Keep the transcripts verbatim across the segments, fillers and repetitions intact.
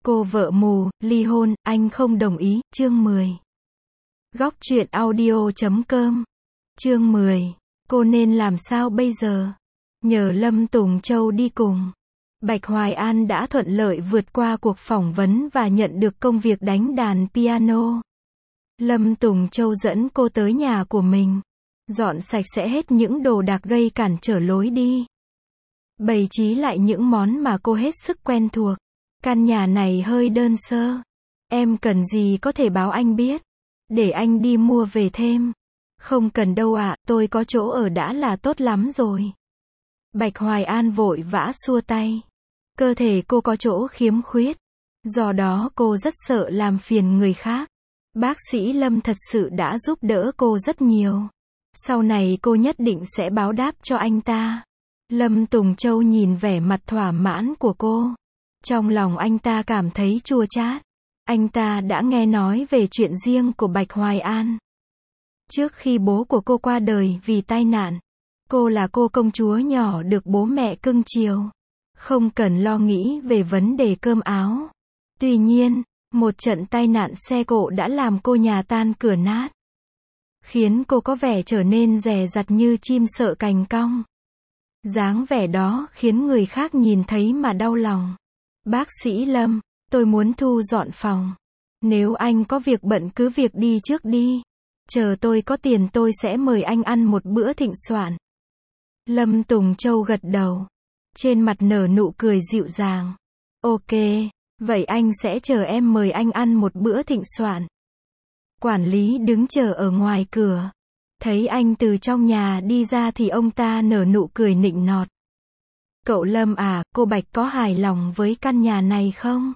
Cô vợ mù, ly hôn, anh không đồng ý, chương mười. Góc truyện audio chấm com. Chương mười. Cô nên làm sao bây giờ? Nhờ Lâm Tùng Châu đi cùng, Bạch Hoài An đã thuận lợi vượt qua cuộc phỏng vấn và nhận được công việc đánh đàn piano. Lâm Tùng Châu dẫn cô tới nhà của mình, dọn sạch sẽ hết những đồ đạc gây cản trở lối đi, bày trí lại những món mà cô hết sức quen thuộc. Căn nhà này hơi đơn sơ. Em cần gì có thể báo anh biết, để anh đi mua về thêm. Không cần đâu ạ, tôi có chỗ ở đã là tốt lắm rồi. Bạch Hoài An vội vã xua tay. Cơ thể cô có chỗ khiếm khuyết, do đó cô rất sợ làm phiền người khác. Bác sĩ Lâm thật sự đã giúp đỡ cô rất nhiều. Sau này cô nhất định sẽ báo đáp cho anh ta. Lâm Tùng Châu nhìn vẻ mặt thỏa mãn của cô, trong lòng anh ta cảm thấy chua chát. Anh ta đã nghe nói về chuyện riêng của Bạch Hoài An. Trước khi bố của cô qua đời vì tai nạn, cô là cô công chúa nhỏ được bố mẹ cưng chiều, không cần lo nghĩ về vấn đề cơm áo. Tuy nhiên, một trận tai nạn xe cộ đã làm cô nhà tan cửa nát, khiến cô có vẻ trở nên dè dặt như chim sợ cành cong. Dáng vẻ đó khiến người khác nhìn thấy mà đau lòng. Bác sĩ Lâm, tôi muốn thu dọn phòng. Nếu anh có việc bận cứ việc đi trước đi. Chờ tôi có tiền tôi sẽ mời anh ăn một bữa thịnh soạn. Lâm Tùng Châu gật đầu, trên mặt nở nụ cười dịu dàng. Ok, vậy anh sẽ chờ em mời anh ăn một bữa thịnh soạn. Quản lý đứng chờ ở ngoài cửa, thấy anh từ trong nhà đi ra thì ông ta nở nụ cười nịnh nọt. Cậu Lâm à, cô Bạch có hài lòng với căn nhà này không?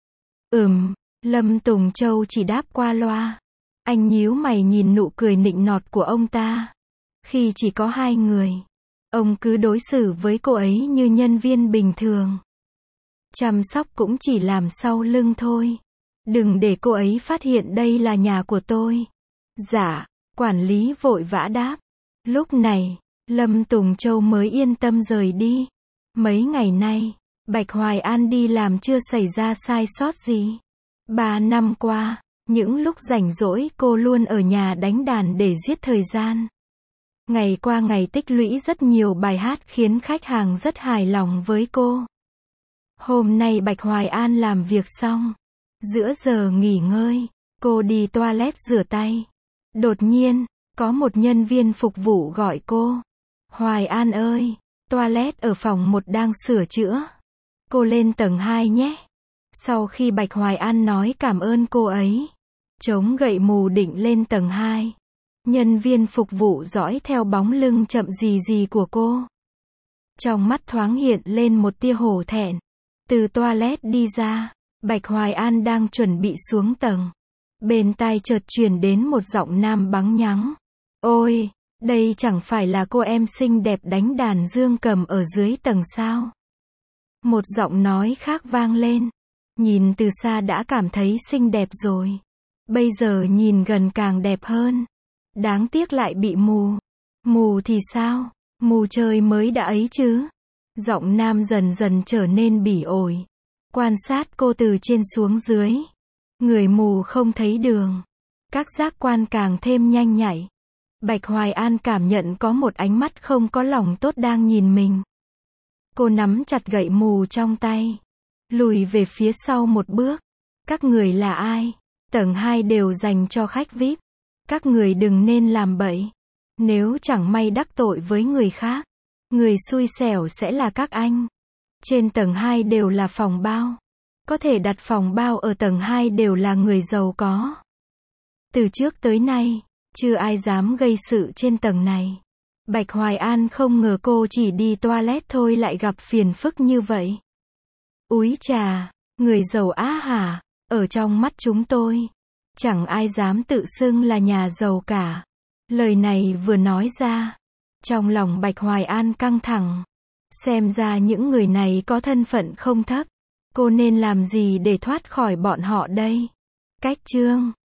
Ừm, Lâm Tùng Châu chỉ đáp qua loa. Anh nhíu mày nhìn nụ cười nịnh nọt của ông ta. Khi chỉ có hai người, ông cứ đối xử với cô ấy như nhân viên bình thường. Chăm sóc cũng chỉ làm sau lưng thôi. Đừng để cô ấy phát hiện đây là nhà của tôi. Dạ, quản lý vội vã đáp. Lúc này, Lâm Tùng Châu mới yên tâm rời đi. Mấy ngày nay, Bạch Hoài An đi làm chưa xảy ra sai sót gì. Ba năm qua, những lúc rảnh rỗi cô luôn ở nhà đánh đàn để giết thời gian. Ngày qua ngày tích lũy rất nhiều bài hát khiến khách hàng rất hài lòng với cô. Hôm nay Bạch Hoài An làm việc xong, giữa giờ nghỉ ngơi, cô đi toilet rửa tay. Đột nhiên, có một nhân viên phục vụ gọi cô. Hoài An ơi, toilet ở phòng một đang sửa chữa. Cô lên tầng hai nhé. Sau khi Bạch Hoài An nói cảm ơn cô ấy, chống gậy mù định lên tầng hai. Nhân viên phục vụ dõi theo bóng lưng chậm rì rì của cô. Trong mắt thoáng hiện lên một tia hổ thẹn. Từ toilet đi ra, Bạch Hoài An đang chuẩn bị xuống tầng. Bên tai chợt truyền đến một giọng nam bắn nhắng. Ôi, đây chẳng phải là cô em xinh đẹp đánh đàn dương cầm ở dưới tầng sao? Một giọng nói khác vang lên. Nhìn từ xa đã cảm thấy xinh đẹp rồi. Bây giờ nhìn gần càng đẹp hơn. Đáng tiếc lại bị mù. Mù thì sao? Mù trời mới đã ấy chứ. Giọng nam dần dần trở nên bỉ ổi. Quan sát cô từ trên xuống dưới. Người mù không thấy đường. Các giác quan càng thêm nhanh nhạy. Bạch Hoài An cảm nhận có một ánh mắt không có lòng tốt đang nhìn mình. Cô nắm chặt gậy mù trong tay, lùi về phía sau một bước. Các người là ai? Tầng hai đều dành cho khách vi ai pi. Các người đừng nên làm bậy. Nếu chẳng may đắc tội với người khác, người xui xẻo sẽ là các anh. Trên tầng hai đều là phòng bao. Có thể đặt phòng bao ở tầng hai đều là người giàu có. Từ trước tới nay, chưa ai dám gây sự trên tầng này. Bạch Hoài An không ngờ cô chỉ đi toilet thôi lại gặp phiền phức như vậy. Úi chà, người giàu á hả? Ở trong mắt chúng tôi, chẳng ai dám tự xưng là nhà giàu cả. Lời này vừa nói ra, trong lòng Bạch Hoài An căng thẳng. Xem ra những người này có thân phận không thấp. Cô nên làm gì để thoát khỏi bọn họ đây? Cách chương